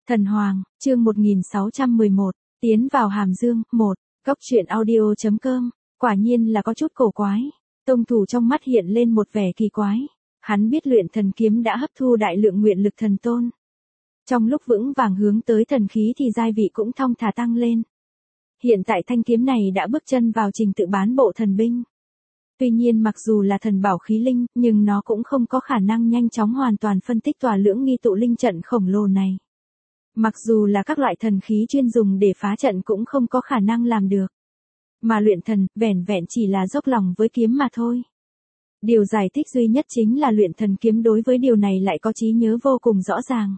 Thần Hoàng, chương 1611, tiến vào Hàm Dương, 1, Cốc truyện audio.com, quả nhiên là có chút cổ quái. Tông Thủ trong mắt hiện lên một vẻ kỳ quái. Hắn biết luyện thần kiếm đã hấp thu đại lượng nguyện lực thần tôn. Trong lúc vững vàng hướng tới thần khí thì giai vị cũng thong thả tăng lên. Hiện tại thanh kiếm này đã bước chân vào trình tự bán bộ thần binh. Tuy nhiên mặc dù là thần bảo khí linh, nhưng nó cũng không có khả năng nhanh chóng hoàn toàn phân tích tòa lưỡng nghi tụ linh trận khổng lồ này. Mặc dù là các loại thần khí chuyên dùng để phá trận cũng không có khả năng làm được. Mà luyện thần, vẻn vẹn chỉ là dốc lòng với kiếm mà thôi. Điều giải thích duy nhất chính là luyện thần kiếm đối với điều này lại có trí nhớ vô cùng rõ ràng.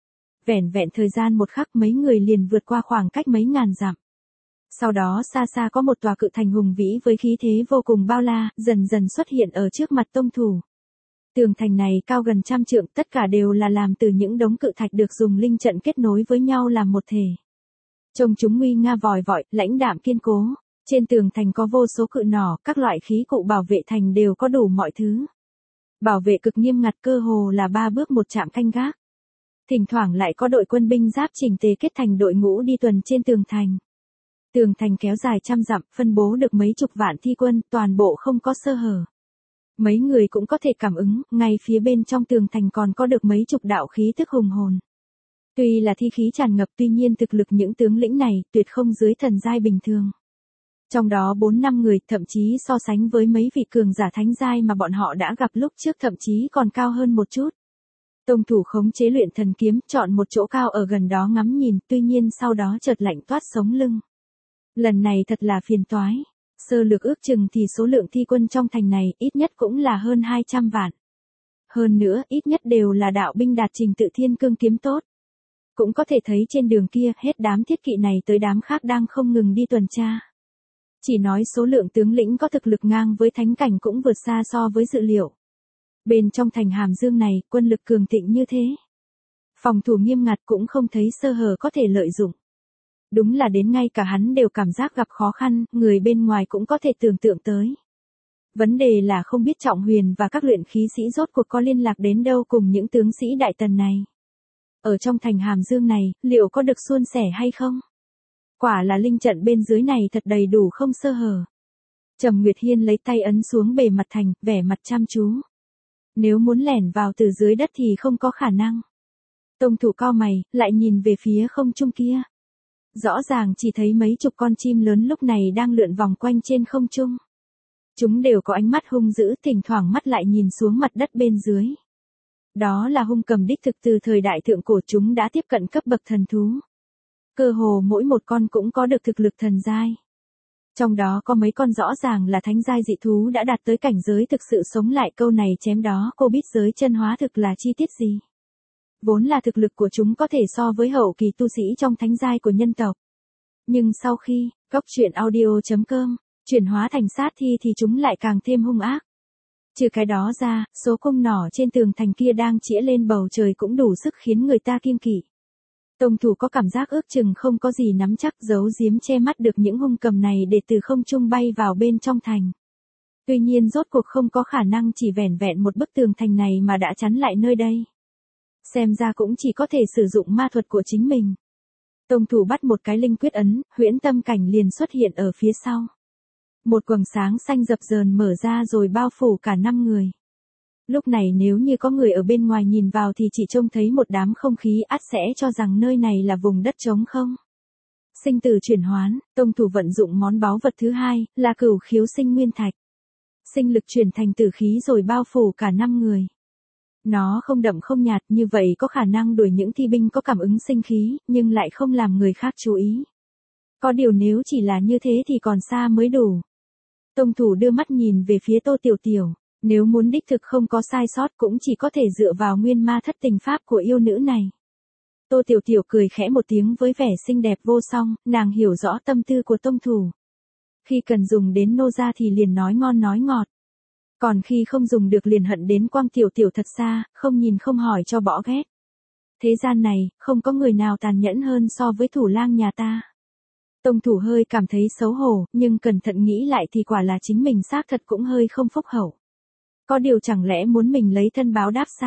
Vẻn vẹn thời gian một khắc mấy người liền vượt qua khoảng cách mấy ngàn dặm. Sau đó xa xa có một tòa cự thành hùng vĩ với khí thế vô cùng bao la, dần dần xuất hiện ở trước mặt Tông Thủ. Tường thành này cao gần 100 trượng, tất cả đều là làm từ những đống cự thạch được dùng linh trận kết nối với nhau làm một thể. Trông chúng nguy nga vòi vọi, lãnh đạm kiên cố. Trên tường thành có vô số cự nỏ, các loại khí cụ bảo vệ thành đều có đủ mọi thứ. Bảo vệ cực nghiêm ngặt, cơ hồ là 3 bước một trạm canh gác. Thỉnh thoảng lại có đội quân binh giáp chỉnh tề kết thành đội ngũ đi tuần trên tường thành. Tường thành kéo dài 100 dặm, phân bố được mấy chục vạn thi quân, toàn bộ không có sơ hở. Mấy người cũng có thể cảm ứng, ngay phía bên trong tường thành còn có được mấy chục đạo khí tức hùng hồn. Tuy là thi khí tràn ngập, tuy nhiên thực lực những tướng lĩnh này tuyệt không dưới thần giai bình thường. Trong đó 4-5 người, thậm chí so sánh với mấy vị cường giả thánh giai mà bọn họ đã gặp lúc trước thậm chí còn cao hơn một chút. Tông Thủ khống chế luyện thần kiếm, chọn một chỗ cao ở gần đó ngắm nhìn, tuy nhiên sau đó chợt lạnh toát sống lưng. Lần này thật là phiền toái. Sơ lược ước chừng thì số lượng thi quân trong thành này ít nhất cũng là hơn 200 vạn. Hơn nữa, ít nhất đều là đạo binh đạt trình tự thiên cương kiếm tốt. Cũng có thể thấy trên đường kia, hết đám thiết kỵ này tới đám khác đang không ngừng đi tuần tra. Chỉ nói số lượng tướng lĩnh có thực lực ngang với thánh cảnh cũng vượt xa so với dự liệu. Bên trong thành Hàm Dương này, quân lực cường thịnh như thế. Phòng thủ nghiêm ngặt cũng không thấy sơ hở có thể lợi dụng. Đúng là đến ngay cả hắn đều cảm giác gặp khó khăn, người bên ngoài cũng có thể tưởng tượng tới. Vấn đề là không biết Trọng Huyền và các luyện khí sĩ rốt cuộc có liên lạc đến đâu cùng những tướng sĩ đại tần này. Ở trong thành Hàm Dương này, liệu có được suôn sẻ hay không? Quả là linh trận bên dưới này thật đầy đủ không sơ hở. Trầm Nguyệt Hiên lấy tay ấn xuống bề mặt thành, vẻ mặt chăm chú. Nếu muốn lẻn vào từ dưới đất thì không có khả năng. Tông Thủ cau mày, lại nhìn về phía không trung kia. Rõ ràng chỉ thấy mấy chục con chim lớn lúc này đang lượn vòng quanh trên không trung. Chúng đều có ánh mắt hung dữ, thỉnh thoảng mắt lại nhìn xuống mặt đất bên dưới. Đó là hung cầm đích thực từ thời đại thượng cổ, chúng đã tiếp cận cấp bậc thần thú. Cơ hồ mỗi một con cũng có được thực lực thần giai. Trong đó có mấy con rõ ràng là thánh giai dị thú đã đạt tới cảnh giới thực sự sống lại, câu này chém đó cô biết giới chân hóa thực là chi tiết gì. Vốn là thực lực của chúng có thể so với hậu kỳ tu sĩ trong thánh giai của nhân tộc. Nhưng sau khi, Cốc truyện audio.com, chuyển hóa thành sát thi thì chúng lại càng thêm hung ác. Trừ cái đó ra, số cung nỏ trên tường thành kia đang chĩa lên bầu trời cũng đủ sức khiến người ta kiêng kỵ. Tông Thủ có cảm giác ước chừng không có gì nắm chắc giấu giếm che mắt được những hung cầm này để từ không trung bay vào bên trong thành. Tuy nhiên rốt cuộc không có khả năng chỉ vẻn vẹn một bức tường thành này mà đã chắn lại nơi đây. Xem ra cũng chỉ có thể sử dụng ma thuật của chính mình. Tông Thủ bắt một cái linh quyết ấn, huyễn tâm cảnh liền xuất hiện ở phía sau. Một quầng sáng xanh dập dờn mở ra rồi bao phủ cả 5 người. Lúc này nếu như có người ở bên ngoài nhìn vào thì chỉ trông thấy một đám không khí, ắt sẽ cho rằng nơi này là vùng đất trống không. Sinh tử chuyển hoán, Tông Thủ vận dụng món báu vật thứ hai, là Cửu Khiếu Sinh Nguyên Thạch. Sinh lực chuyển thành tử khí rồi bao phủ cả 5 người. Nó không đậm không nhạt, như vậy có khả năng đuổi những thi binh có cảm ứng sinh khí, nhưng lại không làm người khác chú ý. Có điều nếu chỉ là như thế thì còn xa mới đủ. Tông Thủ đưa mắt nhìn về phía Tô Tiểu Tiểu, nếu muốn đích thực không có sai sót cũng chỉ có thể dựa vào nguyên ma thất tình pháp của yêu nữ này. Tô Tiểu Tiểu cười khẽ một tiếng với vẻ xinh đẹp vô song, nàng hiểu rõ tâm tư của Tông Thủ. Khi cần dùng đến nô gia thì liền nói ngon nói ngọt. Còn khi không dùng được liền hận đến quăng Tiểu Tiểu thật xa, không nhìn không hỏi cho bỏ ghét. Thế gian này, không có người nào tàn nhẫn hơn so với thủ lang nhà ta. Tông Thủ hơi cảm thấy xấu hổ, nhưng cẩn thận nghĩ lại thì quả là chính mình xác thật cũng hơi không phúc hậu. Có điều chẳng lẽ muốn mình lấy thân báo đáp sao?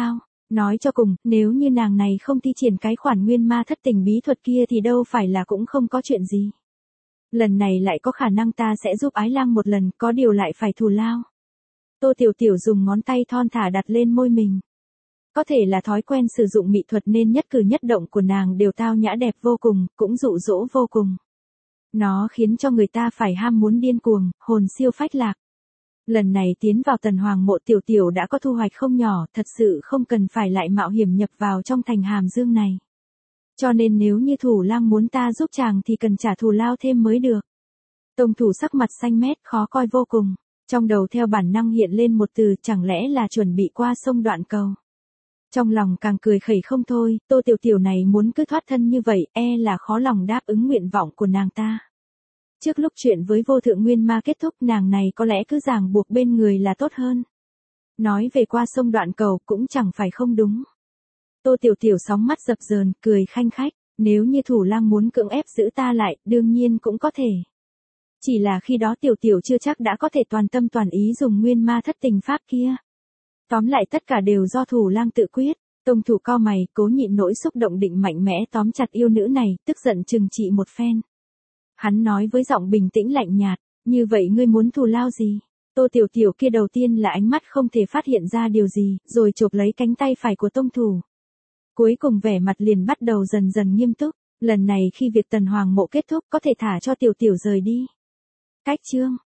Nói cho cùng, nếu như nàng này không thi triển cái khoản nguyên ma thất tình bí thuật kia thì đâu phải là cũng không có chuyện gì. Lần này lại có khả năng ta sẽ giúp Ái Lang một lần, có điều lại phải thù lao. Tô Tiểu Tiểu dùng ngón tay thon thả đặt lên môi mình. Có thể là thói quen sử dụng mỹ thuật nên nhất cử nhất động của nàng đều tao nhã đẹp vô cùng, cũng dụ dỗ vô cùng. Nó khiến cho người ta phải ham muốn điên cuồng, hồn siêu phách lạc. Lần này tiến vào Tần Hoàng mộ Tiểu Tiểu đã có thu hoạch không nhỏ, thật sự không cần phải lại mạo hiểm nhập vào trong thành Hàm Dương này. Cho nên nếu như Thủ Lang muốn ta giúp chàng thì cần trả thù lao thêm mới được. Tông thủ sắc mặt xanh mét khó coi vô cùng. Trong đầu theo bản năng hiện lên một từ, chẳng lẽ là chuẩn bị qua sông Đoạn Cầu. Trong lòng càng cười khẩy không thôi, Tô Tiểu Tiểu này muốn cứ thoát thân như vậy, là khó lòng đáp ứng nguyện vọng của nàng ta. Trước lúc chuyện với vô thượng nguyên ma kết thúc, nàng này có lẽ cứ ràng buộc bên người là tốt hơn. Nói về qua sông Đoạn Cầu cũng chẳng phải không đúng. Tô Tiểu Tiểu sóng mắt dập dờn, cười khanh khách, nếu như Thủ Lang muốn cưỡng ép giữ ta lại, đương nhiên cũng có thể. Chỉ là khi đó Tiểu Tiểu chưa chắc đã có thể toàn tâm toàn ý dùng nguyên ma thất tình pháp kia. Tóm lại tất cả đều do Thủ Lang tự quyết. Tông thủ cau mày, cố nhịn nỗi xúc động định mạnh mẽ tóm chặt yêu nữ này, tức giận trừng trị một phen. Hắn nói với giọng bình tĩnh lạnh nhạt, như vậy ngươi muốn thù lao gì? Tô Tiểu Tiểu kia đầu tiên là ánh mắt không thể phát hiện ra điều gì, rồi chộp lấy cánh tay phải của tông thủ. Cuối cùng vẻ mặt liền bắt đầu dần dần nghiêm túc, lần này khi việc Tần Hoàng mộ kết thúc có thể thả cho Tiểu Tiểu rời đi. Cách chương